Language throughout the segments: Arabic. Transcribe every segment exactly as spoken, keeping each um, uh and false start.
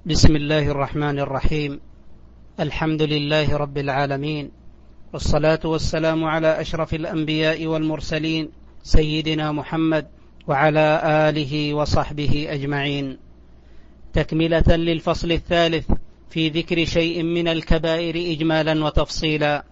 بسم الله الرحمن الرحيم. الحمد لله رب العالمين، والصلاة والسلام على أشرف الأنبياء والمرسلين سيدنا محمد وعلى آله وصحبه أجمعين. تكملة للفصل الثالث في ذكر شيء من الكبائر إجمالا وتفصيلا.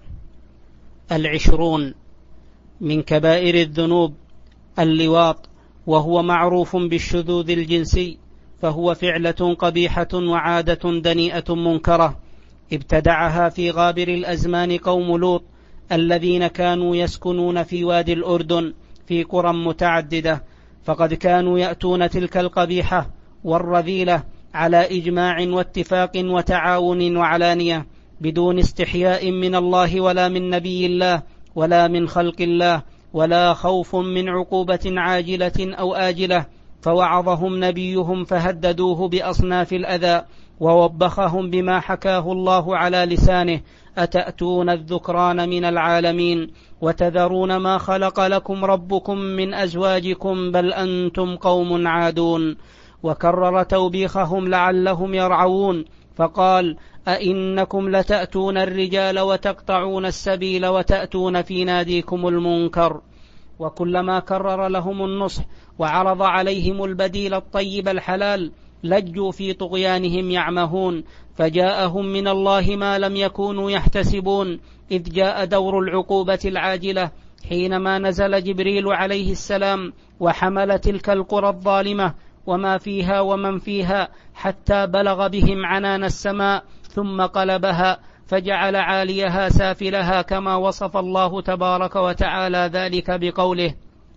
العشرون من كبائر الذنوب اللواط، وهو معروف بالشذوذ الجنسي، فهو فعلة قبيحة وعادة دنيئة منكرة ابتدعها في غابر الأزمان قوم لوط الذين كانوا يسكنون في وادي الأردن في قرى متعددة، فقد كانوا يأتون تلك القبيحة والرذيلة على إجماع واتفاق وتعاون وعلانية، بدون استحياء من الله ولا من نبي الله ولا من خلق الله، ولا خوف من عقوبة عاجلة أو آجلة. فوعظهم نبيهم فهددوه بأصناف الأذى، ووبخهم بما حكاه الله على لسانه: أتأتون الذكران من العالمين وتذرون ما خلق لكم ربكم من أزواجكم بل أنتم قوم عادون. وكرر توبيخهم لعلهم يرعون، فقال: أئنكم لتأتون الرجال وتقطعون السبيل وتأتون في ناديكم المنكر. وكلما كرر لهم النصح وعرض عليهم البديل الطيب الحلال لجوا في طغيانهم يعمهون، فجاءهم من الله ما لم يكونوا يحتسبون، إذ جاء دور العقوبة العاجلة حينما نزل جبريل عليه السلام وحمل تلك القرى الظالمة وما فيها ومن فيها حتى بلغ بهم عنان السماء، ثم قلبها فجعل عاليها سافلها، كما وصف الله تبارك وتعالى ذلك بقوله: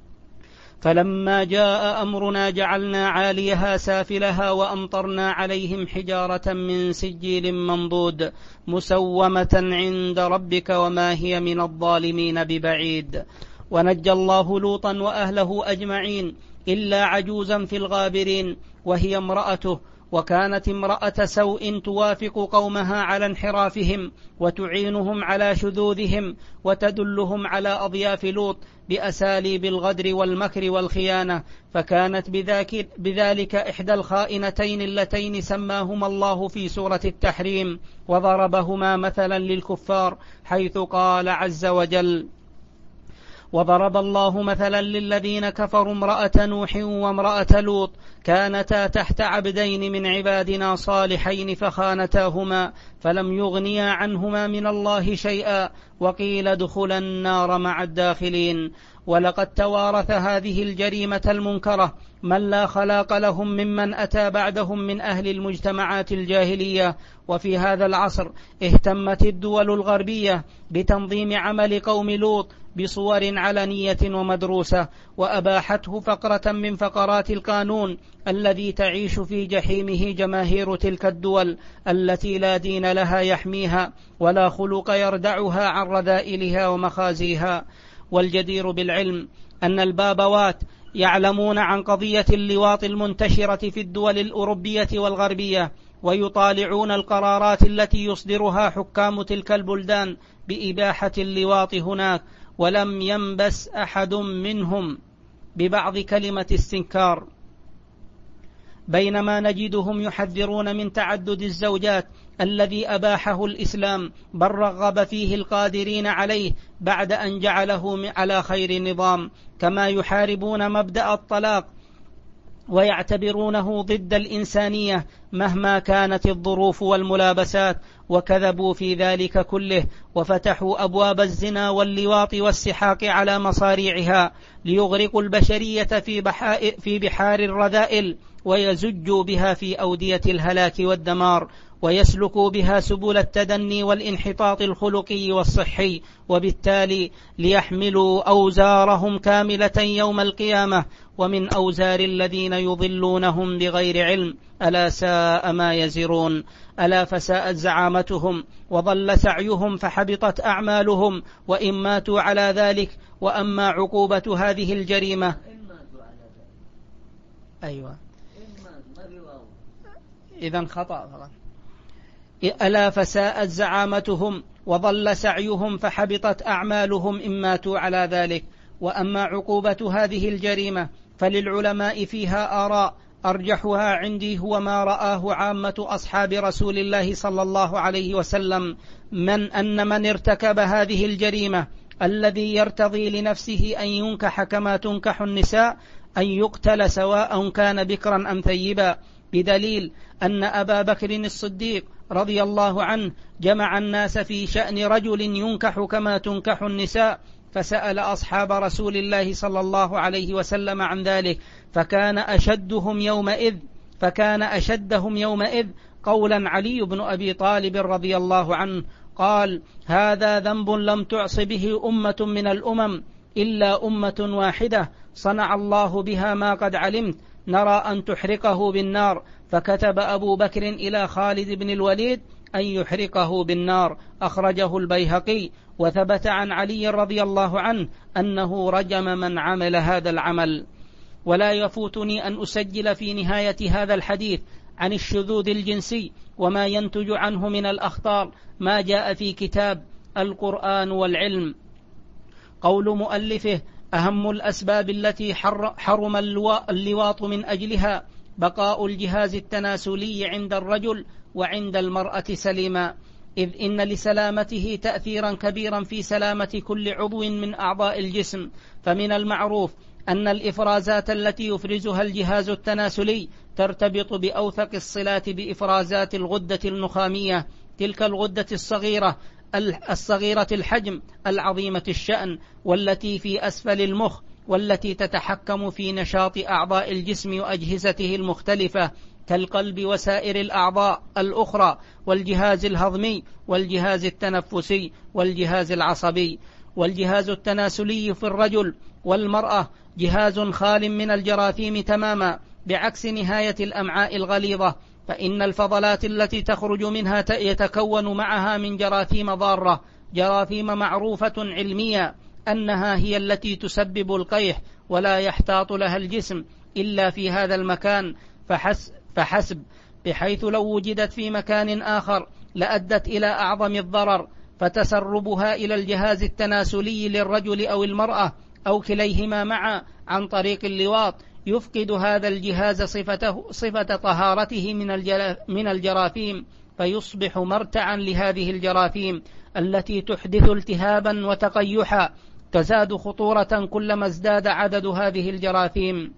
فلما جاء أمرنا جعلنا عاليها سافلها وأمطرنا عليهم حجارة من سجيل منضود مسومة عند ربك وما هي من الظالمين ببعيد. ونجى الله لوطا وأهله أجمعين إلا عجوزا في الغابرين وهي امرأته، وكانت امرأة سوء توافق قومها على انحرافهم وتعينهم على شذوذهم وتدلهم على أضياف لوط بأساليب الغدر والمكر والخيانة، فكانت بذاك بذلك إحدى الخائنتين اللتين سماهما الله في سورة التحريم وضربهما مثلا للكفار، حيث قال عز وجل: وضرب الله مثلا للذين كفروا امرأة نوح وامرأة لوط كانتا تحت عبدين من عبادنا صالحين فخانتاهما فلم يغنيا عنهما من الله شيئا وقيل ادخلا النار مع الداخلين. ولقد توارث هذه الجريمة المنكرة من لا خلاق لهم ممن أتى بعدهم من أهل المجتمعات الجاهلية. وفي هذا العصر اهتمت الدول الغربية بتنظيم عمل قوم لوط بصور علنية ومدروسة، وأباحته فقرة من فقرات القانون الذي تعيش في جحيمه جماهير تلك الدول التي لا دين لها يحميها ولا خلق يردعها عن رذائلها ومخازيها. والجدير بالعلم أن البابوات يعلمون عن قضية اللواط المنتشرة في الدول الأوروبية والغربية، ويطالعون القرارات التي يصدرها حكام تلك البلدان بإباحة اللواط هناك، ولم ينبس أحد منهم ببعض كلمة استنكار، بينما نجدهم يحذرون من تعدد الزوجات الذي أباحه الإسلام بل رغب فيه القادرين عليه بعد أن جعله على خير نظام، كما يحاربون مبدأ الطلاق ويعتبرونه ضد الإنسانية مهما كانت الظروف والملابسات، وكذبوا في ذلك كله وفتحوا أبواب الزنا واللواط والسحاق على مصاريعها ليغرقوا البشرية في بحار الرذائل ويزجوا بها في أودية الهلاك والدمار، ويسلكوا بها سبل التدني والانحطاط الخلقي والصحي، وبالتالي ليحملوا أوزارهم كاملة يوم القيامة ومن أوزار الذين يضلونهم بغير علم. ألا ساء ما يزرون. ألا فساءت زعامتهم وضل سعيهم فحبطت أعمالهم وإن ماتوا على ذلك. وأما عقوبة هذه الجريمة أيوة إذن خطأ فقط. ألا فساءت زعامتهم وضل سعيهم فحبطت أعمالهم إن ماتوا على ذلك. وأما عقوبة هذه الجريمة فللعلماء فيها آراء أرجحها عندي هو ما رآه عامة أصحاب رسول الله صلى الله عليه وسلم من أن من ارتكب هذه الجريمة الذي يرتضي لنفسه أن ينكح كما تنكح النساء أن يقتل سواء كان بكرا أم ثيبا، بدليل أن أبا بكر الصديق رضي الله عنه جمع الناس في شأن رجل ينكح كما تنكح النساء، فسأل أصحاب رسول الله صلى الله عليه وسلم عن ذلك، فكان أشدهم يومئذ فكان أشدهم يومئذ قولا علي بن أبي طالب رضي الله عنه، قال: هذا ذنب لم تعص به أمة من الأمم إلا أمة واحدة صنع الله بها ما قد علمت، نرى أن تحرقه بالنار. فكتب أبو بكر إلى خالد بن الوليد أن يحرقه بالنار. أخرجه البيهقي. وثبت عن علي رضي الله عنه أنه رجم من عمل هذا العمل. ولا يفوتني أن أسجل في نهاية هذا الحديث عن الشذوذ الجنسي وما ينتج عنه من الأخطار ما جاء في كتاب القرآن والعلم. قول مؤلفه: أهم الأسباب التي حرم اللواط من أجلها بقاء الجهاز التناسلي عند الرجل وعند المرأة سليما، إذ إن لسلامته تأثيرا كبيرا في سلامة كل عضو من أعضاء الجسم. فمن المعروف أن الإفرازات التي يفرزها الجهاز التناسلي ترتبط بأوثق الصلات بإفرازات الغدة النخامية، تلك الغدة الصغيرة الصغيرة الحجم العظيمة الشأن، والتي في أسفل المخ، والتي تتحكم في نشاط أعضاء الجسم وأجهزته المختلفة كالقلب وسائر الأعضاء الأخرى، والجهاز الهضمي، والجهاز التنفسي، والجهاز العصبي. والجهاز التناسلي في الرجل والمرأة جهاز خال من الجراثيم تماما، بعكس نهاية الأمعاء الغليظة، فإن الفضلات التي تخرج منها يتكون معها من جراثيم ضارة، جراثيم معروفة علميا أنها هي التي تسبب القيح، ولا يحتاط لها الجسم إلا في هذا المكان فحسب، بحيث لو وجدت في مكان آخر لأدت إلى أعظم الضرر. فتسربها إلى الجهاز التناسلي للرجل أو المرأة أو كليهما معا عن طريق اللواط يفقد هذا الجهاز صفته صفة طهارته من الجراثيم، فيصبح مرتعا لهذه الجراثيم التي تحدث التهابا وتقيحا، تزداد خطورة كلما ازداد عدد هذه الجراثيم.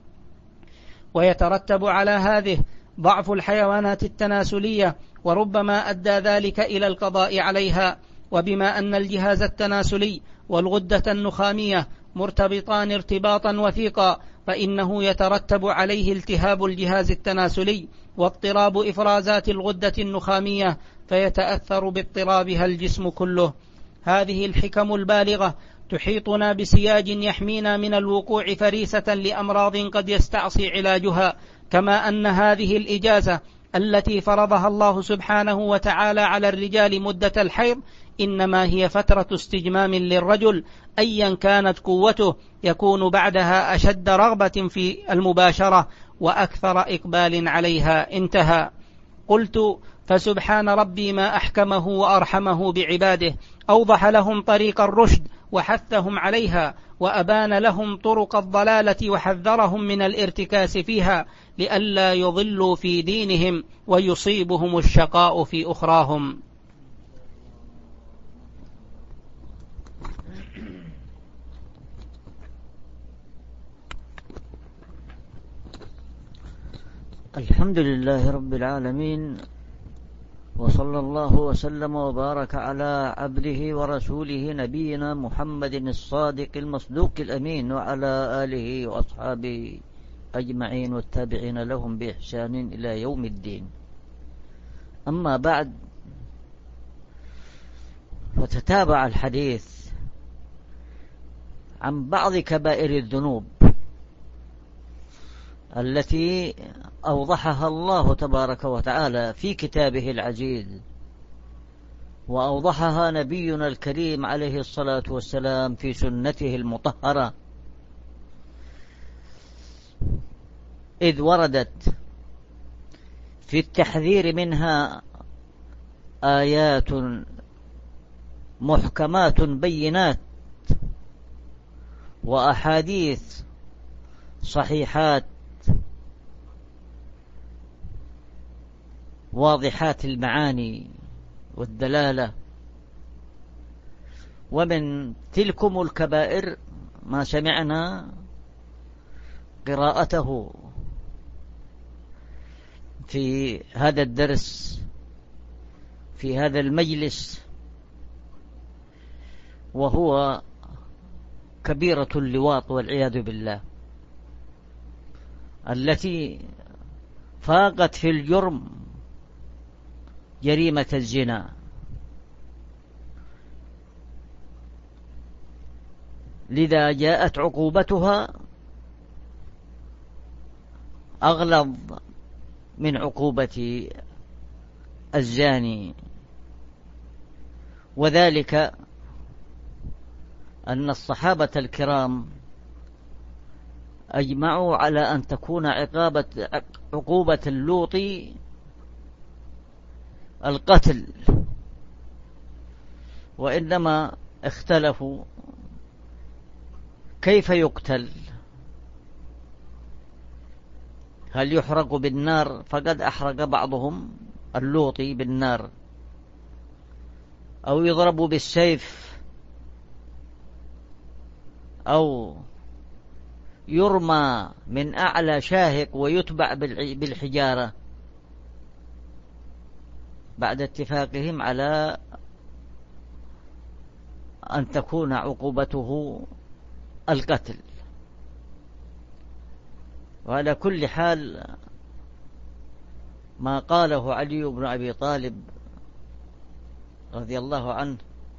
ويترتب على هذه ضعف الحيوانات التناسلية، وربما أدى ذلك إلى القضاء عليها. وبما أن الجهاز التناسلي والغدة النخامية مرتبطان ارتباطا وثيقا، فإنه يترتب عليه التهاب الجهاز التناسلي واضطراب إفرازات الغدة النخامية، فيتأثر باضطرابها الجسم كله. هذه الحكم البالغة تحيطنا بسياج يحمينا من الوقوع فريسة لأمراض قد يستعصي علاجها، كما أن هذه الإجازة التي فرضها الله سبحانه وتعالى على الرجال مدة الحيض إنما هي فترة استجمام للرجل أيا كانت قوته، يكون بعدها أشد رغبة في المباشرة وأكثر إقبال عليها. انتهى. قلت: فسبحان ربي ما أحكمه وأرحمه بعباده، أوضح لهم طريق الرشد وحثهم عليها، وأبان لهم طرق الضلالة وحذرهم من الارتكاس فيها، لئلا يضلوا في دينهم ويصيبهم الشقاء في أخراهم. الحمد لله رب العالمين، وصلى الله وسلم وبارك على عبده ورسوله نبينا محمد الصادق المصدوق الأمين، وعلى آله وأصحابه أجمعين والتابعين لهم بإحسان إلى يوم الدين. أما بعد، فتتابع الحديث عن بعض كبائر الذنوب التي أوضحها الله تبارك وتعالى في كتابه العزيز، وأوضحها نبينا الكريم عليه الصلاة والسلام في سنته المطهرة، إذ وردت في التحذير منها آيات محكمات بينات، وأحاديث صحيحات واضحات المعاني والدلالة. ومن تلكم الكبائر ما سمعنا قراءته في هذا الدرس في هذا المجلس، وهو كبيرة اللواط والعياذ بالله، التي فاقت في الجرم جريمة الزنا. لذا جاءت عقوبتها أغلظ من عقوبة الزاني، وذلك أن الصحابة الكرام أجمعوا على أن تكون عقابة عقوبة اللوط القتل، وإنما اختلفوا كيف يقتل، هل يحرق بالنار؟ فقد أحرق بعضهم اللوطي بالنار، أو يضرب بالسيف، أو يرمى من أعلى شاهق ويتبع بالحجارة، بعد اتفاقهم على أن تكون عقوبته القتل. وعلى كل حال ما قاله علي بن أبي طالب رضي الله عنه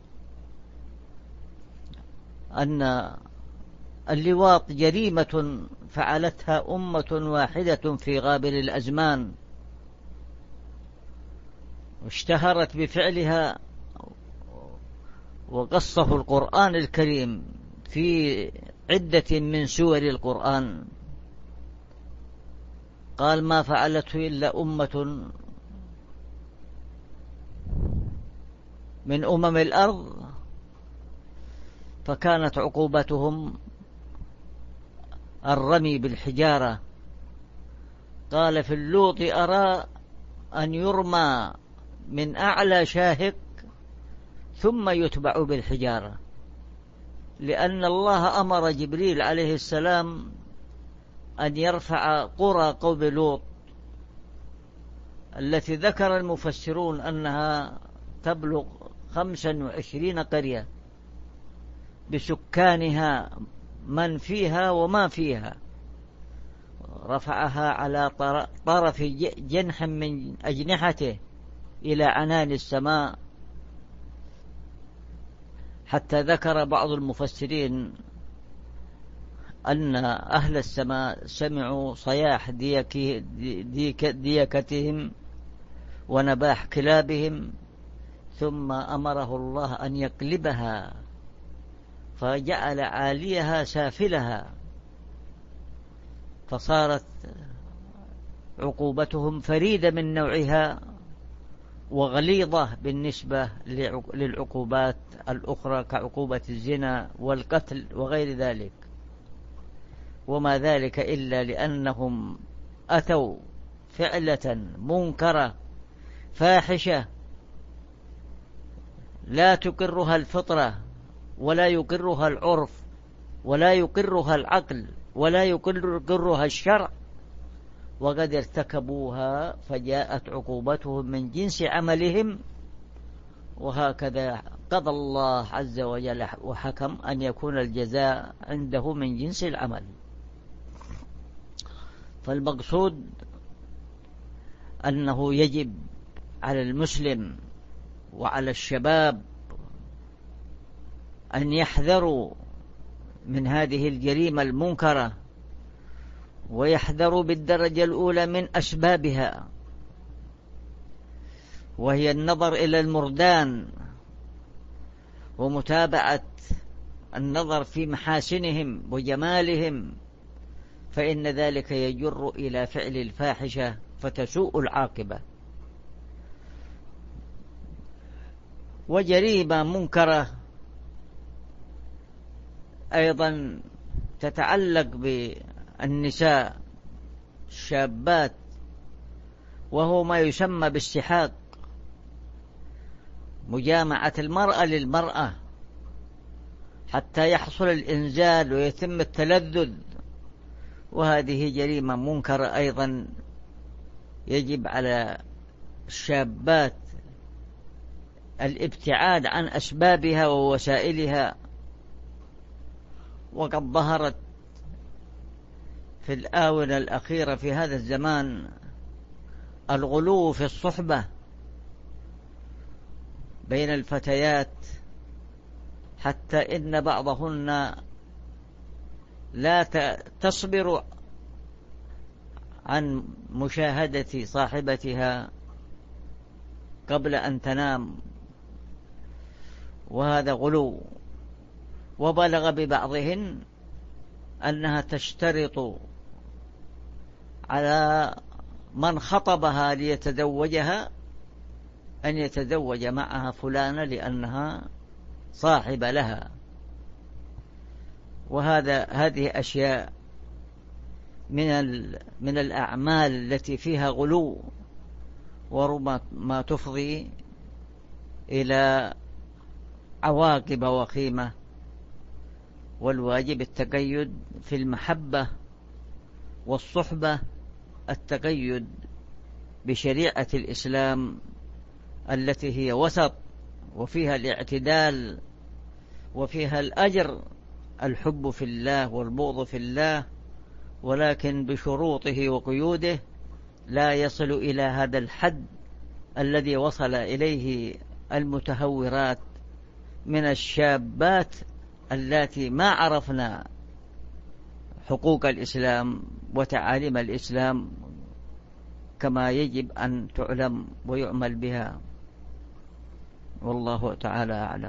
أن اللواط جريمة فعلتها أمة واحدة في غابر الأزمان، واشتهرت بفعلها، وقصه القرآن الكريم في عدة من سور القرآن. قال ما فعلته إلا أمة من أمم الأرض، فكانت عقوبتهم الرمي بالحجارة. قال في اللوط أرى أن يرمى من أعلى شاهق ثم يتبع بالحجارة، لأن الله أمر جبريل عليه السلام أن يرفع قرى قوم لوط التي ذكر المفسرون أنها تبلغ خمسا وعشرين قرية بسكانها من فيها وما فيها، رفعها على طرف جنح من أجنحته إلى عنان السماء، حتى ذكر بعض المفسرين أن أهل السماء سمعوا صياح ديك ديك ديكتهم ونباح كلابهم، ثم أمره الله أن يقلبها فجعل عاليها سافلها، فصارت عقوبتهم فريدة من نوعها وغليظة بالنسبة للعقوبات الأخرى كعقوبة الزنا والقتل وغير ذلك. وما ذلك إلا لأنهم أتوا فعلة منكرة فاحشة لا تقرها الفطرة ولا يقرها العرف ولا يقرها العقل ولا يقرها الشرع، وقد ارتكبوها فجاءت عقوبتهم من جنس عملهم. وهكذا قضى الله عز وجل وحكم أن يكون الجزاء عنده من جنس العمل. فالمقصود أنه يجب على المسلم وعلى الشباب أن يحذروا من هذه الجريمة المنكرة، ويحذروا بالدرجة الأولى من أسبابها، وهي النظر إلى المردان ومتابعة النظر في محاسنهم وجمالهم، فإن ذلك يجر إلى فعل الفاحشة فتسوء العاقبة. وجريمة منكرة أيضا تتعلق بالنساء الشابات وهو ما يسمى بالسحاق، مجامعة المرأة للمرأة حتى يحصل الإنزال ويتم التلذذ، وهذه جريمة منكرة أيضا. يجب على الشابات الابتعاد عن أسبابها ووسائلها. وقد ظهرت في الآونة الأخيرة في هذا الزمان الغلو في الصحبة بين الفتيات، حتى إن بعضهن لا تصبر عن مشاهدة صاحبتها قبل أن تنام، وهذا غلو. وبلغ ببعضهن أنها تشترط على من خطبها ليتزوجها أن يتزوج معها فلانة لأنها صاحبة لها. وهذا هذه أشياء من من الأعمال التي فيها غلو، وربما تفضي إلى عواقب وخيمة. والواجب التقيد في المحبة والصحبة، التقيد بشريعة الإسلام التي هي وسط، وفيها الاعتدال، وفيها الأجر، الحب في الله والبغض في الله، ولكن بشروطه وقيوده، لا يصل إلى هذا الحد الذي وصل إليه المتهورات من الشابات التي ما عرفنا حقوق الإسلام وتعاليم الإسلام كما يجب أن تعلم ويعمل بها. والله تعالى أعلم.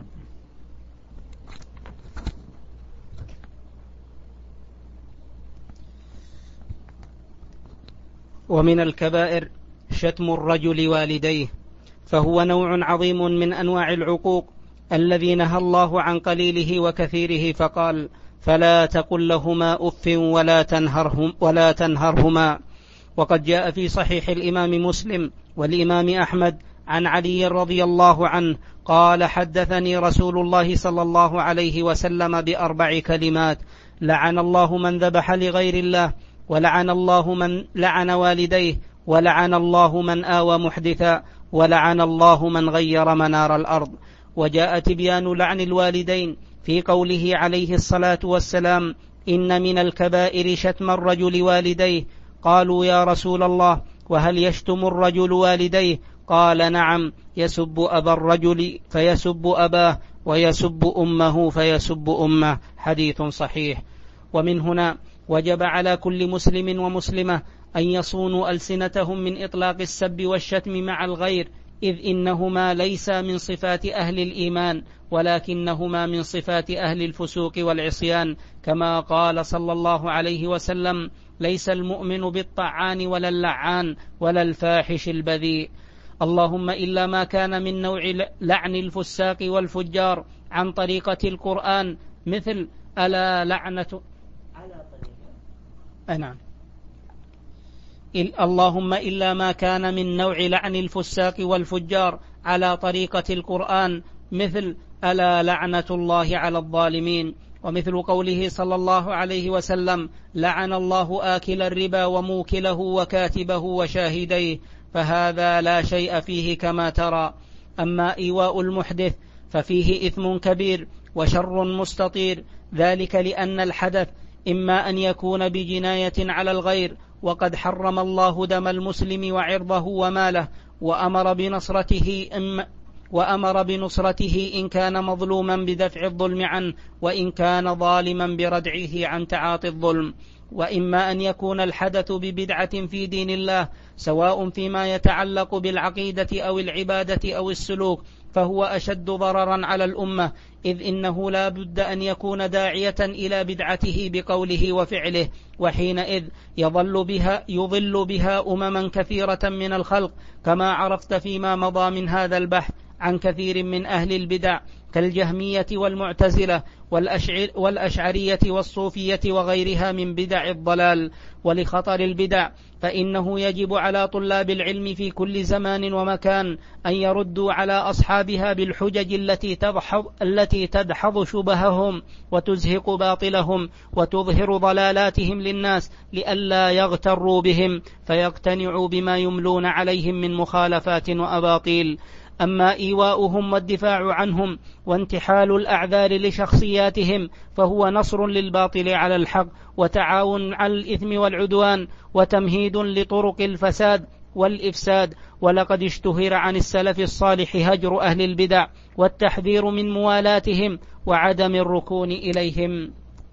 ومن الكبائر شتم الرجل والديه، فهو نوع عظيم من أنواع العقوق الذي نهى الله عن قليله وكثيره، فقال: فلا تقل لهما أف ولا تنهرهم ولا تنهرهما. وقد جاء في صحيح الإمام مسلم والإمام أحمد عن علي رضي الله عنه قال: حدثني رسول الله صلى الله عليه وسلم بأربع كلمات: لعن الله من ذبح لغير الله، ولعن الله من لعن والديه، ولعن الله من آوى محدثا، ولعن الله من غير منار الأرض. وجاء تبيان لعن الوالدين في قوله عليه الصلاة والسلام: إن من الكبائر شتم الرجل والديه. قالوا: يا رسول الله، وهل يشتم الرجل والديه؟ قال: نعم، يسب أبا الرجل فيسب أباه، ويسب أمه فيسب أمه. حديث صحيح. ومن هنا وجب على كل مسلم ومسلمة أن يصونوا ألسنتهم من إطلاق السب والشتم مع الغير، إذ إنهما ليس من صفات أهل الإيمان، ولكنهما من صفات أهل الفسوق والعصيان، كما قال صلى الله عليه وسلم: ليس المؤمن بالطعان ولا اللعان ولا الفاحش البذيء. اللهم إلا ما كان من نوع لعن الفساق والفجار عن طريقة القرآن، مثل ألا لعنة على طريقة نعم اللهم إلا ما كان من نوع لعن الفساق والفجار على طريقة القرآن، مثل ألا لعنة الله على الظالمين. ومثل قوله صلى الله عليه وسلم: لعن الله آكل الربا وموكله وكاتبه وشاهديه، فهذا لا شيء فيه كما ترى. أما إيواء المحدث ففيه إثم كبير وشر مستطير، ذلك لأن الحدث إما أن يكون بجناية على الغير، وقد حرم الله دم المسلم وعرضه وماله، وأمر بنصرته إما وأمر بنصرته إن كان مظلوما بدفع الظلم عنه، وإن كان ظالما بردعه عن تعاطي الظلم. وإما أن يكون الحدث ببدعة في دين الله، سواء فيما يتعلق بالعقيدة أو العبادة أو السلوك، فهو أشد ضررا على الأمة، إذ إنه لا بد أن يكون داعية إلى بدعته بقوله وفعله، وحينئذ يضل بها يضل بها أمما كثيرة من الخلق، كما عرفت فيما مضى من هذا البحث عن كثير من أهل البدع كالجهمية والمعتزلة والأشعرية والصوفية وغيرها من بدع الضلال. ولخطر البدع فإنه يجب على طلاب العلم في كل زمان ومكان أن يردوا على أصحابها بالحجج التي تدحض, التي تدحض شبههم وتزهق باطلهم وتظهر ضلالاتهم للناس لئلا يغتروا بهم فيقتنعوا بما يملون عليهم من مخالفات وأباطيل. أما إيواؤهم والدفاع عنهم وانتحال الأعذار لشخصياتهم فهو نصر للباطل على الحق وتعاون على الإثم والعدوان وتمهيد لطرق الفساد والإفساد. ولقد اشتهر عن السلف الصالح هجر أهل البدع والتحذير من موالاتهم وعدم الركون إليهم.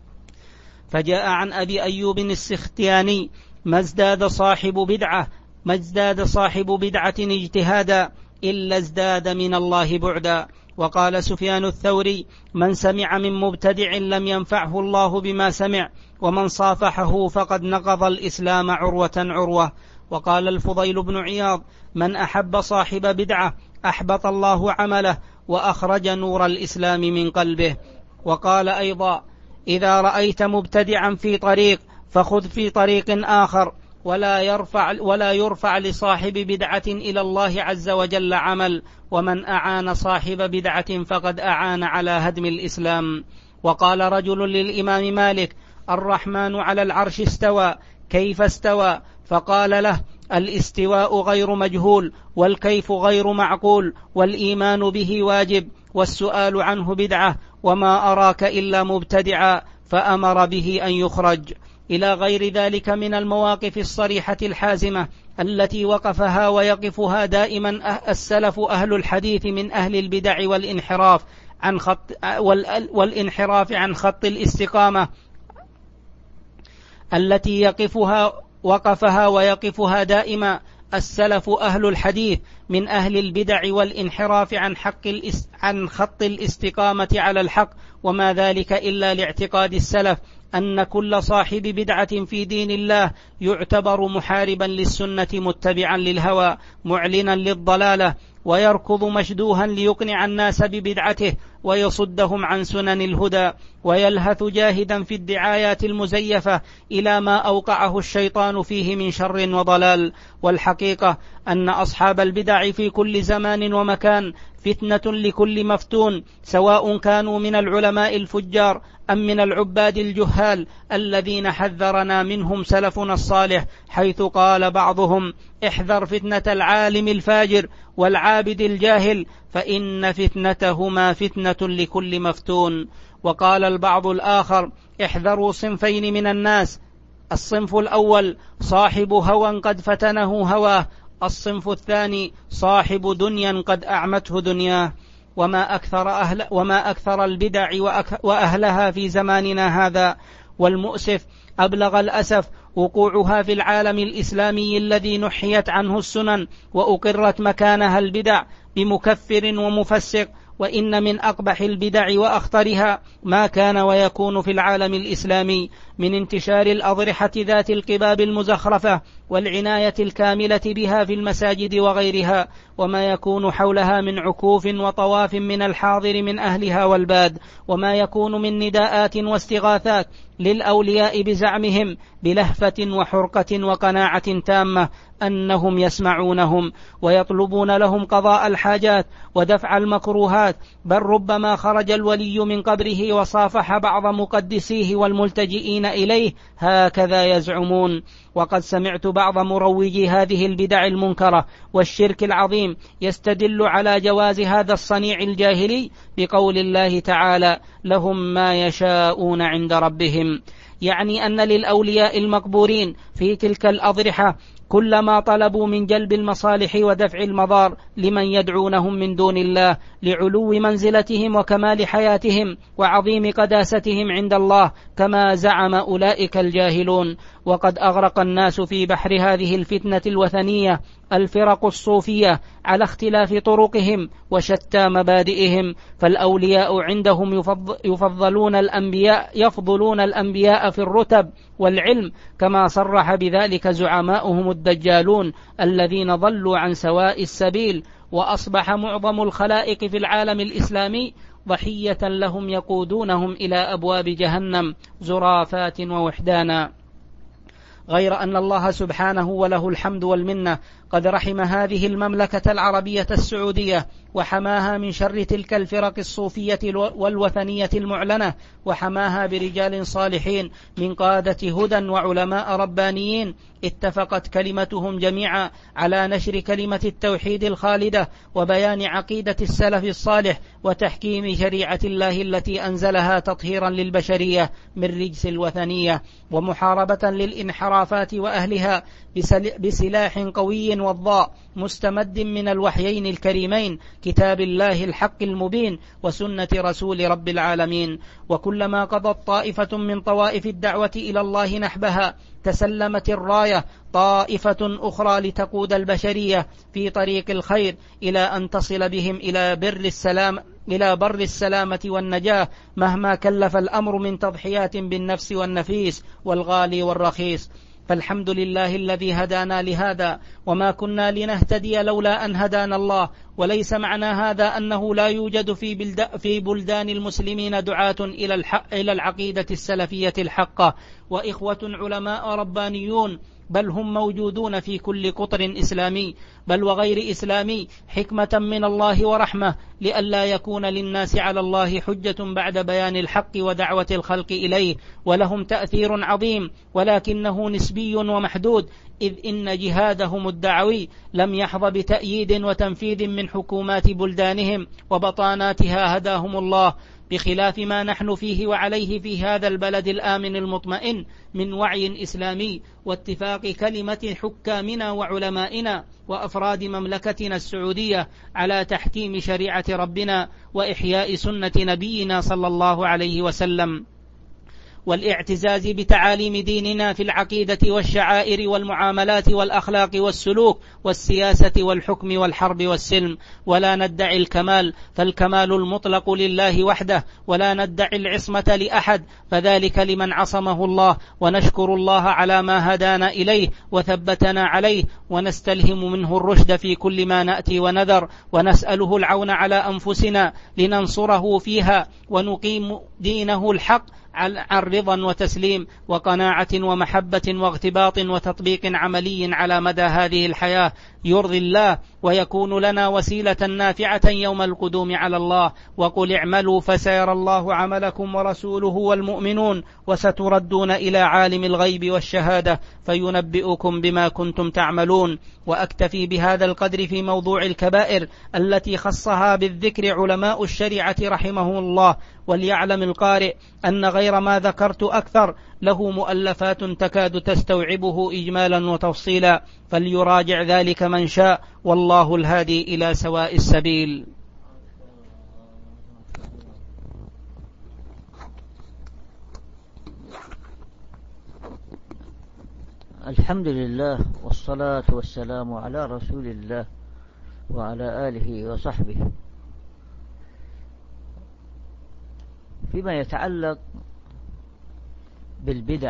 فجاء عن أبي أيوب السختياني: ما ازداد صاحب بدعة ما ازداد صاحب بدعة اجتهادا إلا ازداد من الله بعدا. وقال سفيان الثوري: من سمع من مبتدع لم ينفعه الله بما سمع، ومن صافحه فقد نقض الإسلام عروة عروة. وقال الفضيل بن عياض: من أحب صاحب بدعة أحبط الله عمله وأخرج نور الإسلام من قلبه. وقال أيضا: إذا رأيت مبتدعا في طريق فخذ في طريق آخر، ولا يرفع, ولا يرفع لصاحب بدعة إلى الله عز وجل عمل، ومن أعان صاحب بدعة فقد أعان على هدم الإسلام. وقال رجل للإمام مالك: الرحمن على العرش استوى، كيف استوى؟ فقال له: الاستواء غير مجهول، والكيف غير معقول، والإيمان به واجب، والسؤال عنه بدعة، وما أراك إلا مبتدعا، فأمر به أن يخرج. إلى غير ذلك من المواقف الصريحة الحازمة التي وقفها ويقفها دائما السلف أهل الحديث من أهل البدع والانحراف عن خط والانحراف عن خط الاستقامة التي يقفها وقفها ويقفها دائما السلف أهل الحديث من أهل البدع والانحراف عن حق عن خط الاستقامة على الحق. وما ذلك إلا لاعتقاد السلف أن كل صاحب بدعة في دين الله يعتبر محاربا للسنة متبعا للهوى معلنا للضلالة، ويركض مشدوها ليقنع الناس ببدعته ويصدهم عن سنن الهدى، ويلهث جاهدا في الدعايات المزيفة إلى ما أوقعه الشيطان فيه من شر وضلال. والحقيقة أن أصحاب البدع في كل زمان ومكان فتنة لكل مفتون، سواء كانوا من العلماء الفجار أم من العباد الجهال الذين حذرنا منهم سلفنا الصالح، حيث قال بعضهم: احذر فتنة العالم الفاجر والعابد الجاهل، فإن فتنتهما فتنة لكل مفتون. وقال البعض الآخر: احذروا صنفين من الناس: الصنف الأول صاحب هوى قد فتنه هواه، الصنف الثاني صاحب دنيا قد أعمته دنياه. وما أكثر, أهل وما أكثر البدع وأهلها في زماننا هذا. والمؤسف أبلغ الأسف وقوعها في العالم الإسلامي الذي نحيت عنه السنن وأقرت مكانها البدع بمكفر ومفسق. وإن من أقبح البدع وأخطرها ما كان ويكون في العالم الإسلامي من انتشار الأضرحة ذات القباب المزخرفة والعناية الكاملة بها في المساجد وغيرها، وما يكون حولها من عكوف وطواف من الحاضر من أهلها والباد، وما يكون من نداءات واستغاثات للأولياء بزعمهم بلهفة وحرقة وقناعة تامة أنهم يسمعونهم ويطلبون لهم قضاء الحاجات ودفع المكروهات، بل ربما خرج الولي من قبره وصافح بعض مقدسيه والملتجئين إليه، هكذا يزعمون. وقد سمعت بعض مروجي هذه البدع المنكرة والشرك العظيم يستدل على جواز هذا الصنيع الجاهلي بقول الله تعالى: لهم ما يشاءون عند ربهم، يعني أن للأولياء المقبورين في تلك الأضرحة كل ما طلبوا من جلب المصالح ودفع المضار لمن يدعونهم من دون الله، لعلو منزلتهم وكمال حياتهم وعظيم قداستهم عند الله، كما زعم أولئك الجاهلون. وقد أغرق الناس في بحر هذه الفتنة الوثنية الفرق الصوفية على اختلاف طرقهم وشتى مبادئهم، فالأولياء عندهم يفضلون الأنبياء يفضلون الأنبياء في الرتب والعلم، كما صرح بذلك زعماؤهم الدجالون الذين ضلوا عن سواء السبيل. وأصبح معظم الخلائق في العالم الإسلامي ضحية لهم يقودونهم إلى أبواب جهنم زرافات ووحدانا. غير أن الله سبحانه وله الحمد والمنة قد رحم هذه المملكة العربية السعودية وحماها من شر تلك الفرق الصوفية والوثنية المعلنة، وحماها برجال صالحين من قادة هدى وعلماء ربانيين اتفقت كلمتهم جميعا على نشر كلمة التوحيد الخالدة وبيان عقيدة السلف الصالح وتحكيم شريعة الله التي أنزلها تطهيرا للبشرية من رجس الوثنية ومحاربة للانحرافات وأهلها بسلاح قوي وضاء مستمد من الوحيين الكريمين كتاب الله الحق المبين وسنة رسول رب العالمين. وكلما قضت طائفة من طوائف الدعوة إلى الله نحبها تسلمت الراية طائفة أخرى لتقود البشرية في طريق الخير إلى أن تصل بهم إلى بر السلام إلى بر السلامة والنجاة مهما كلف الأمر من تضحيات بالنفس والنفيس والغالي والرخيص. فالحمد لله الذي هدانا لهذا وما كنا لنهتدي لولا أن هدانا الله. وليس معنى هذا أنه لا يوجد في, في بلدان المسلمين دعاة إلى, الحق إلى العقيدة السلفية الحقة وإخوة علماء ربانيون، بل هم موجودون في كل قطر إسلامي بل وغير إسلامي حكمة من الله ورحمة لئلا يكون للناس على الله حجة بعد بيان الحق ودعوة الخلق إليه، ولهم تأثير عظيم ولكنه نسبي ومحدود، إذ إن جهادهم الدعوي لم يحظ بتأييد وتنفيذ من حكومات بلدانهم وبطاناتها هداهم الله، بخلاف ما نحن فيه وعليه في هذا البلد الآمن المطمئن من وعي إسلامي واتفاق كلمة حكامنا وعلمائنا وأفراد مملكتنا السعودية على تحكيم شريعة ربنا وإحياء سنة نبينا صلى الله عليه وسلم، والاعتزاز بتعاليم ديننا في العقيدة والشعائر والمعاملات والأخلاق والسلوك والسياسة والحكم والحرب والسلم. ولا ندعي الكمال، فالكمال المطلق لله وحده، ولا ندعي العصمة لأحد، فذلك لمن عصمه الله، ونشكر الله على ما هدانا إليه وثبتنا عليه، ونستلهم منه الرشد في كل ما نأتي ونذر، ونسأله العون على أنفسنا لننصره فيها ونقيم دينه الحق عن رضا وتسليم وقناعة ومحبة واغتباط وتطبيق عملي على مدى هذه الحياة يرضي الله ويكون لنا وسيلة نافعة يوم القدوم على الله. وقل اعملوا فسيرى الله عملكم ورسوله والمؤمنون وستردون إلى عالم الغيب والشهادة فينبئكم بما كنتم تعملون. وأكتفي بهذا القدر في موضوع الكبائر التي خصها بالذكر علماء الشريعة رحمه الله. وليعلم القارئ أن غير ما ذكرت أكثر له مؤلفات تكاد تستوعبه إجمالا وتفصيلا، فليراجع ذلك من شاء، والله الهادي إلى سواء السبيل. الحمد لله والصلاة والسلام على رسول الله وعلى آله وصحبه. فيما يتعلق بالبدع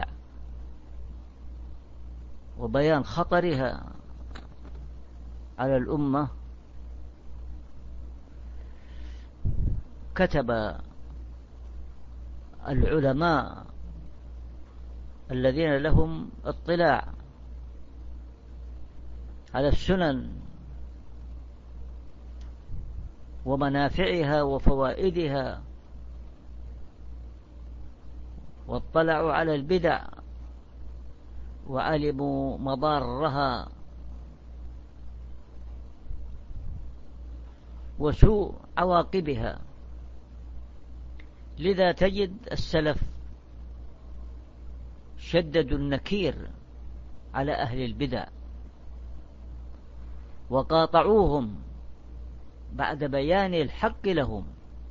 وبيان خطرها على الأمة، كتب العلماء الذين لهم اطلاع على السنن ومنافعها وفوائدها، واطلعوا على البدع وعلموا مضارها وسوء عواقبها. لذا تجد السلف شددوا النكير على أهل البدع وقاطعوهم بعد بيان الحق لهم،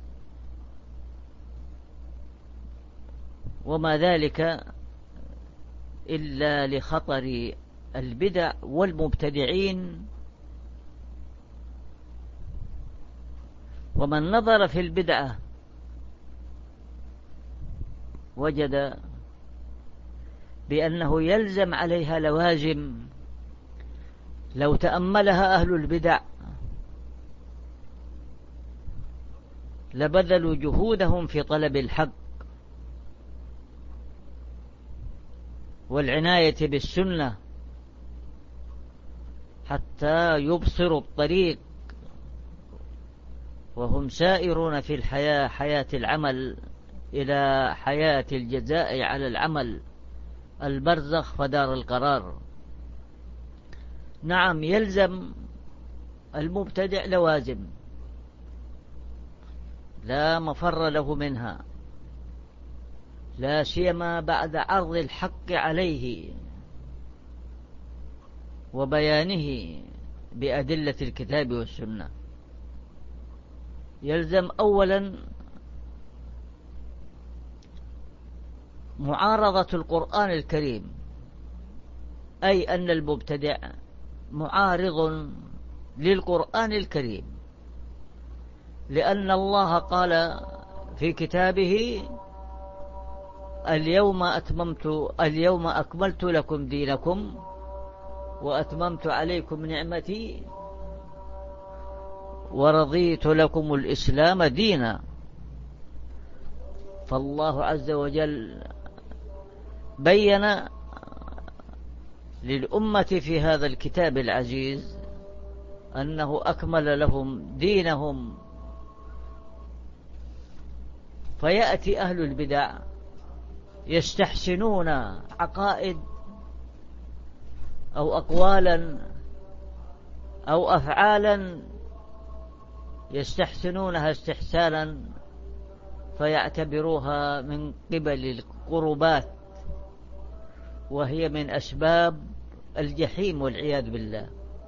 وما ذلك إلا لخطر البدع والمبتدعين. ومن نظر في البدعة وجد بأنه يلزم عليها لوازم لو تأملها أهل البدع لبذلوا جهودهم في طلب الحق والعناية بالسنة حتى يبصروا الطريق، وهم سائرون في الحياة، حياة العمل إلى حياة الجزاء على العمل، البرزخ ودار القرار. نعم، يلزم المبتدع لوازم لا مفر له منها، لا سيما بعد عرض الحق عليه وبيانه بأدلة الكتاب والسنة. يلزم أولا معارضة القرآن الكريم، أي أن المبتدع معارض للقرآن الكريم، لأن الله قال في كتابه: اليوم أتممت اليوم أكملت لكم دينكم وأتممت عليكم نعمتي ورضيت لكم الإسلام دينا. فالله عز وجل بين للأمة في هذا الكتاب العزيز أنه أكمل لهم دينهم. فيأتي أهل البدع يستحسنون عقائد أو أقوالا أو أفعالا يستحسنونها استحسانا، فيعتبروها من قبل القربات، وهي من أسباب الجحيم والعياذ بالله.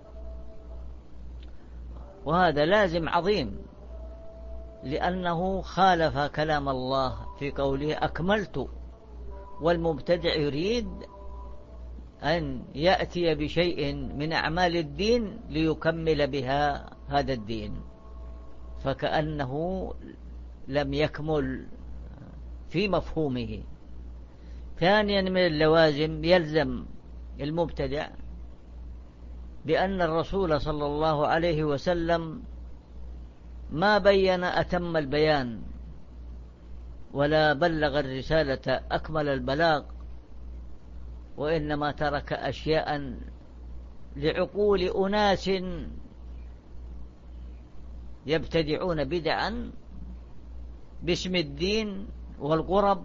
وهذا لازم عظيم، لأنه خالف كلام الله في قوله: أكملت. والمبتدع يريد أن يأتي بشيء من أعمال الدين ليكمل بها هذا الدين، فكأنه لم يكمل في مفهومه. ثانيا من اللوازم، يلزم المبتدع بأن الرسول صلى الله عليه وسلم ما بين أتم البيان ولا بلغ الرسالة أكمل البلاغ، وإنما ترك أشياء لعقول أناس يبتدعون بدعا باسم الدين والقرب،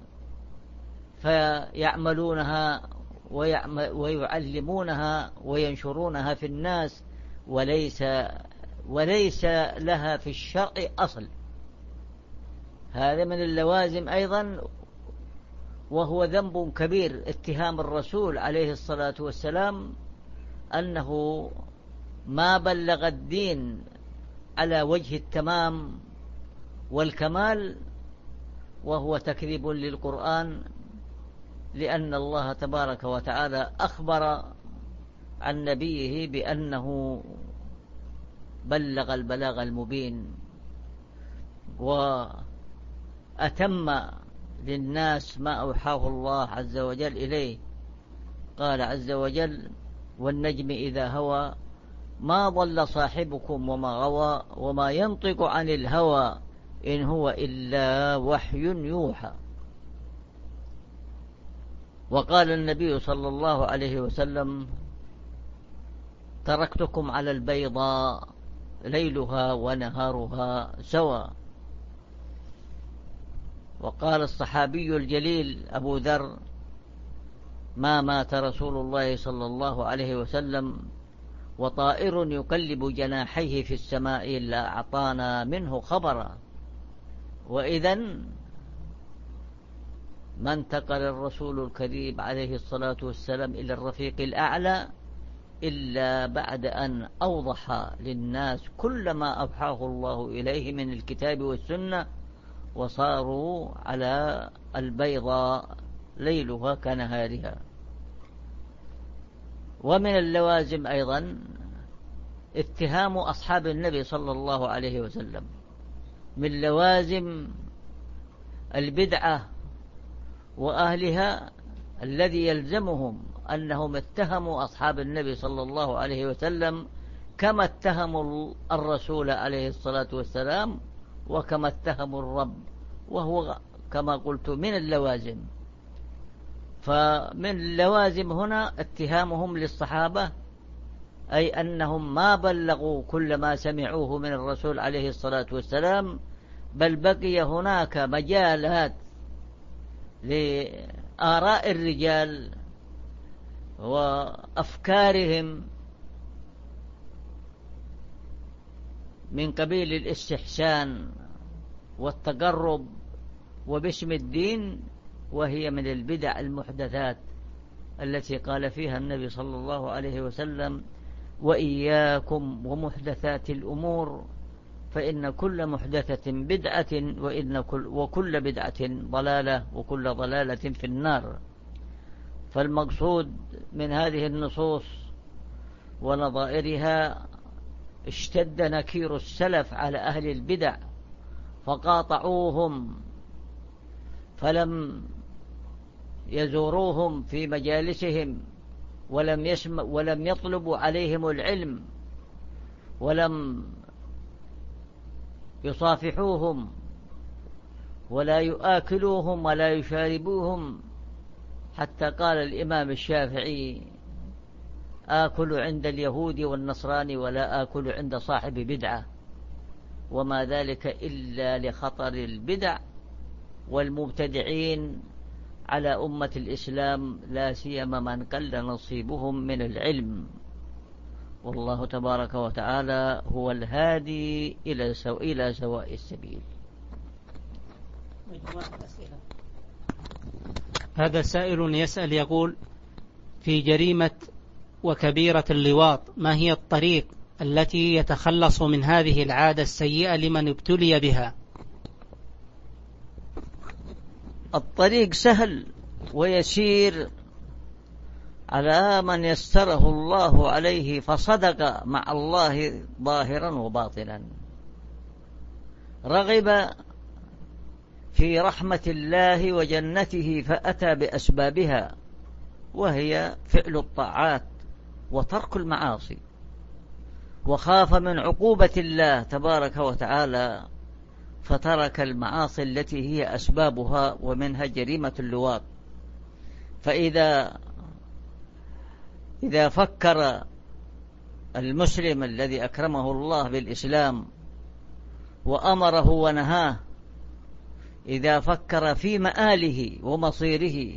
فيعملونها ويعلمونها وينشرونها في الناس، وليس وليس لها في الشرع أصل. هذا من اللوازم أيضا، وهو ذنب كبير اتهام الرسول عليه الصلاة والسلام أنه ما بلغ الدين على وجه التمام والكمال، وهو تكذيب للقرآن، لأن الله تبارك وتعالى أخبر عن نبيه بأنه بلغ البلاغ المبين وأتم للناس ما أوحاه الله عز وجل إليه. قال عز وجل: والنجم إذا هوى ما ضل صاحبكم وما غوى وما ينطق عن الهوى إن هو إلا وحي يوحى. وقال النبي صلى الله عليه وسلم: تركتكم على البيضاء ليلها ونهارها سوى. وقال الصحابي الجليل أبو ذر: ما مات رسول الله صلى الله عليه وسلم وطائر يقلب جناحيه في السماء إلا أعطانا منه خبرا. وإذن ما انتقل الرسول الكريم عليه الصلاة والسلام إلى الرفيق الأعلى إلا بعد أن أوضح للناس كل ما أوحاه الله إليه من الكتاب والسنة، وصاروا على البيضاء ليلها كنهارها. ومن اللوازم أيضا اتهام أصحاب النبي صلى الله عليه وسلم. من لوازم البدعة وأهلها الذي يلزمهم أنهم اتهموا أصحاب النبي صلى الله عليه وسلم كما اتهموا الرسول عليه الصلاة والسلام وكما اتهموا الرب، وهو كما قلت من اللوازم. فمن اللوازم هنا اتهامهم للصحابة، أي أنهم ما بلغوا كل ما سمعوه من الرسول عليه الصلاة والسلام، بل بقي هناك مجالات لآراء الرجال وأفكارهم من قبيل الاستحسان والتقرب وباسم الدين، وهي من البدع المحدثات التي قال فيها النبي صلى الله عليه وسلم: وإياكم ومحدثات الأمور فإن كل محدثة بدعة وإن كل وكل بدعة ضلالة وكل ضلالة في النار. فالمقصود من هذه النصوص ونظائرها اشتد نكير السلف على أهل البدع فقاطعوهم، فلم يزوروهم في مجالسهم، ولم يسمع ولم يطلبوا عليهم العلم، ولم يصافحوهم ولا يؤكلوهم ولا يشاربوهم، حتى قال الإمام الشافعي: آكل عند اليهود والنصراني ولا آكل عند صاحب بدعة. وما ذلك إلا لخطر البدع والمبتدعين على أمة الإسلام، لا سيما من قل نصيبهم من العلم. والله تبارك وتعالى هو الهادي إلى سواء إلى سواء السبيل. هذا سائل يسأل يقول: في جريمة وكبيرة اللواط، ما هي الطريق التي يتخلص من هذه العادة السيئة لمن ابتلي بها؟ الطريق سهل ويسير على من يسره الله عليه فصدق مع الله ظاهرا وباطنا، رغب في رحمة الله وجنته فأتى بأسبابها، وهي فعل الطاعات وترك المعاصي، وخاف من عقوبة الله تبارك وتعالى فترك المعاصي التي هي أسبابها، ومنها جريمة اللواط. فإذا إذا فكر المسلم الذي أكرمه الله بالإسلام وأمره ونهاه، إذا فكر في مآله ومصيره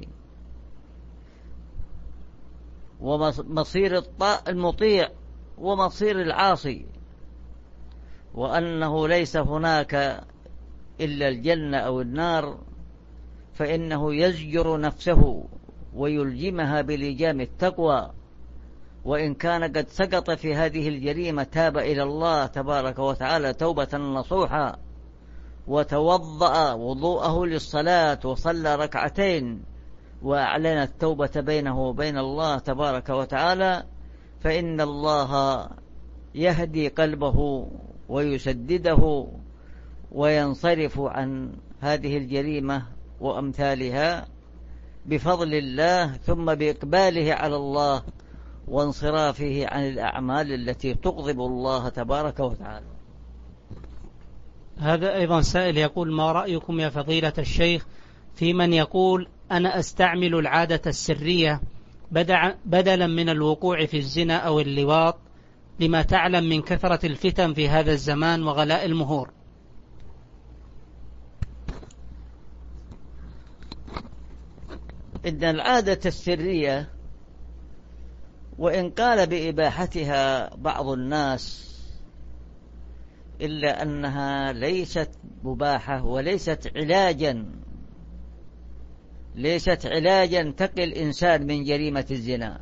ومصير المطيع ومصير العاصي، وأنه ليس هناك إلا الجنة أو النار، فإنه يزجر نفسه ويلجمها بلجام التقوى، وإن كان قد سقط في هذه الجريمة تاب إلى الله تبارك وتعالى توبة نصوحا، وتوضأ وضوءه للصلاة وصلى ركعتين وأعلن التوبة بينه وبين الله تبارك وتعالى، فإن الله يهدي قلبه ويسدده وينصرف عن هذه الجريمة وأمثالها بفضل الله، ثم بإقباله على الله وانصرافه عن الأعمال التي تغضب الله تبارك وتعالى. هذا أيضا سائل يقول: ما رأيكم يا فضيلة الشيخ في من يقول أنا أستعمل العادة السرية بدلا من الوقوع في الزنا أو اللواط، لما تعلم من كثرة الفتن في هذا الزمان وغلاء المهور؟ إن العادة السرية وإن قال بإباحتها بعض الناس، إلا أنها ليست مباحة وليست علاجا ليست علاجا تقي الإنسان من جريمة الزنا.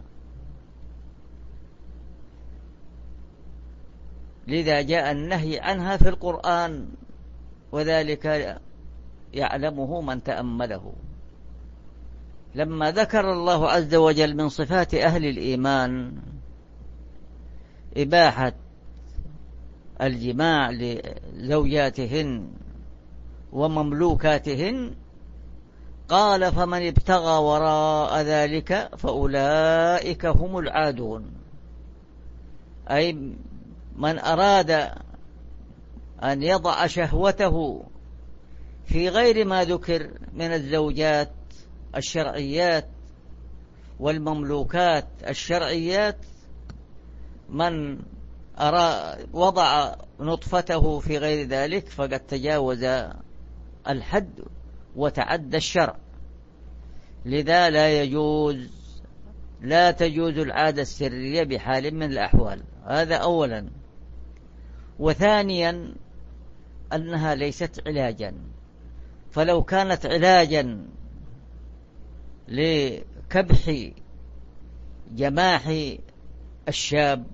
لذا جاء النهي عنها في القرآن، وذلك يعلمه من تأمله. لما ذكر الله عز وجل من صفات أهل الإيمان إباحة الجماع لزوجاتهن ومملوكاتهن، قال: فمن ابتغى وراء ذلك فأولئك هم العادون. أي من أراد أن يضع شهوته في غير ما ذكر من الزوجات الشرعيات والمملوكات الشرعيات، من أرى وضع نطفته في غير ذلك فقد تجاوز الحد وتعدى الشرع. لذا لا يجوز لا تجوز العادة السرية بحال من الأحوال. هذا أولا. وثانيا أنها ليست علاجا، فلو كانت علاجا لكبح جماح الشاب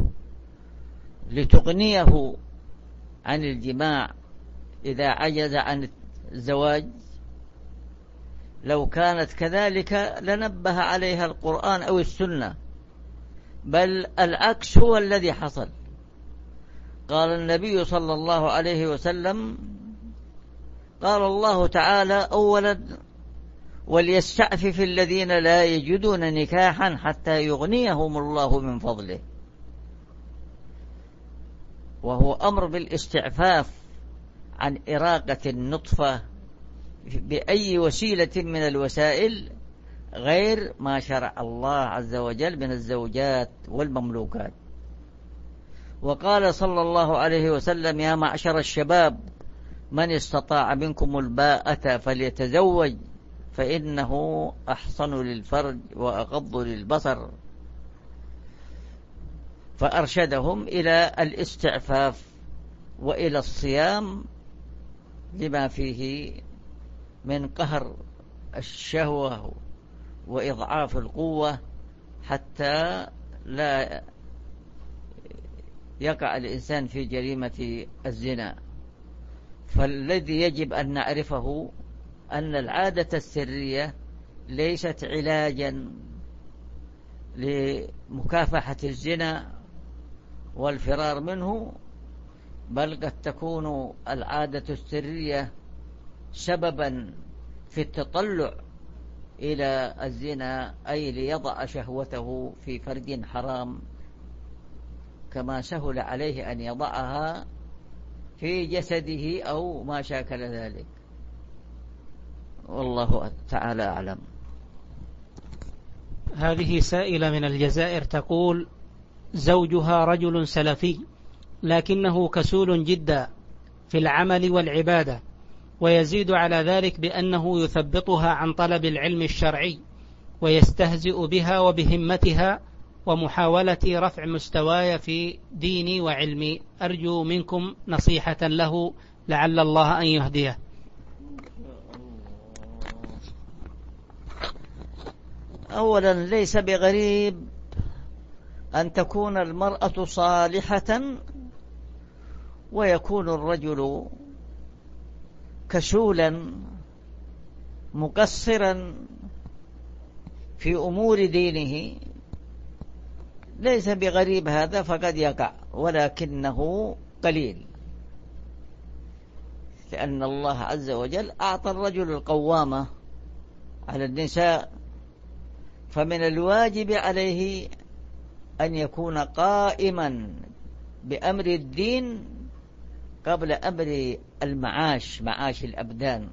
لتغنيه عن الجماع إذا عجز عن الزواج، لو كانت كذلك لنبه عليها القرآن أو السنة، بل العكس هو الذي حصل. قال النبي صلى الله عليه وسلم، قال الله تعالى أولا: وليستعفف الذين لا يجدون نكاحا حتى يغنيهم الله من فضله. وهو أمر بالاستعفاف عن إراقة النطفة بأي وسيلة من الوسائل غير ما شرع الله عز وجل من الزوجات والمملوكات. وقال صلى الله عليه وسلم: يا معشر الشباب من استطاع منكم الباءة فليتزوج فإنه أحصن للفرج وأغض للبصر. فأرشدهم إلى الاستعفاف وإلى الصيام لما فيه من قهر الشهوة وإضعاف القوة حتى لا يقع الإنسان في جريمة الزنا. فالذي يجب أن نعرفه أن العادة السرية ليست علاجا لمكافحة الزنا والفرار منه، بل قد تكون العادة السرية سببا في التطلع إلى الزنا، أي ليضع شهوته في فرج حرام كما سهل عليه أن يضعها في جسده أو ما شاكل ذلك. والله تعالى أعلم. هذه سائلة من الجزائر تقول: زوجها رجل سلفي لكنه كسول جدا في العمل والعبادة، ويزيد على ذلك بأنه يثبطها عن طلب العلم الشرعي ويستهزئ بها وبهمتها ومحاولة رفع مستواي في ديني وعلمي. أرجو منكم نصيحة له لعل الله أن يهديه. أولا ليس بغريب أن تكون المرأة صالحة ويكون الرجل كسولا مقصرا في أمور دينه. ليس بغريب هذا، فقد يقع، ولكنه قليل، لأن الله عز وجل أعطى الرجل القوامة على النساء، فمن الواجب عليه أن يكون قائما بأمر الدين قبل أمر المعاش، معاش الأبدان.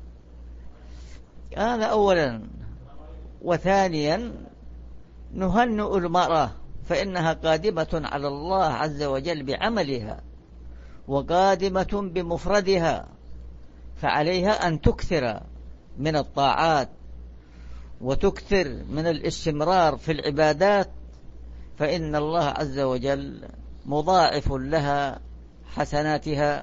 هذا أولا. وثانيا نهنئ المرأة، فإنها قادمة على الله عز وجل بعملها وقادمة بمفردها، فعليها أن تكثر من الطاعات وتكثر من الاستمرار في العبادات، فإن الله عز وجل مضاعف لها حسناتها.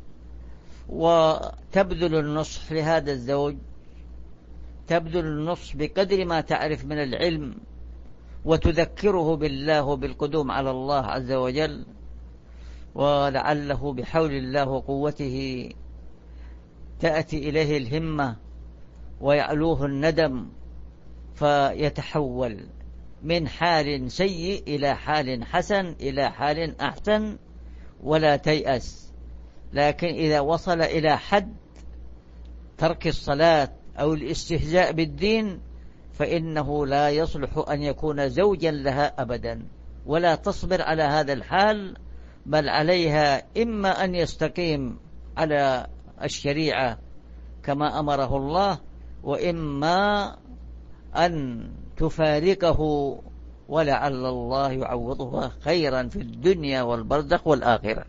وتبذل النصح لهذا الزوج، تبذل النصح بقدر ما تعرف من العلم، وتذكره بالله وبالقدوم على الله عز وجل، ولعله بحول الله وقوته تأتي إليه الهمة ويعلوه الندم، فيتحول من حال سيء إلى حال حسن إلى حال أحسن، ولا تيأس. لكن إذا وصل إلى حد ترك الصلاة أو الاستهزاء بالدين فإنه لا يصلح أن يكون زوجا لها أبدا، ولا تصبر على هذا الحال، بل عليها إما أن يستقيم على الشريعة كما أمره الله، وإما أن تفارقه ولعل الله يعوضها خيرا في الدنيا والبرزخ والآخرة.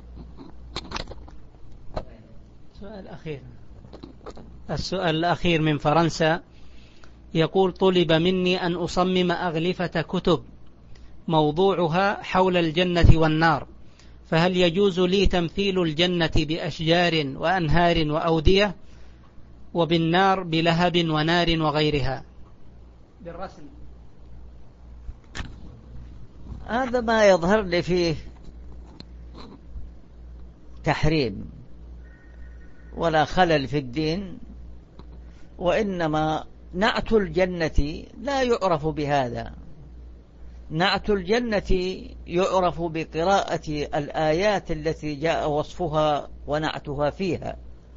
سؤال أخير. السؤال الأخير من فرنسا يقول: طلب مني أن أصمم أغلفة كتب موضوعها حول الجنة والنار، فهل يجوز لي تمثيل الجنة بأشجار وأنهار وأودية، وبالنار بلهب ونار وغيرها بالرسم؟ هذا ما يظهر لي فيه تحريم ولا خلل في الدين، وإنما نعت الجنة لا يعرف بهذا. نعت الجنة يعرف بقراءة الآيات التي جاء وصفها ونعتها فيها،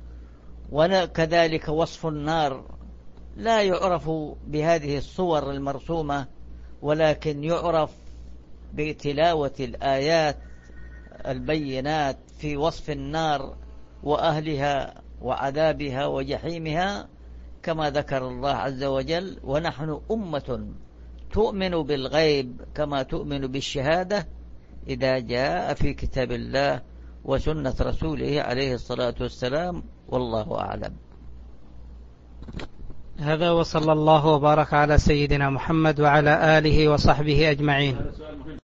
وكذلك وصف النار لا يعرف بهذه الصور المرسومة، ولكن يعرف بتلاوة الآيات البينات في وصف النار وأهلها وعذابها وجحيمها كما ذكر الله عز وجل. ونحن أمة تؤمن بالغيب كما تؤمن بالشهادة إذا جاء في كتاب الله وسنة رسوله عليه الصلاة والسلام، والله أعلم. هذا، وصلى الله وبارك على سيدنا محمد وعلى آله وصحبه أجمعين.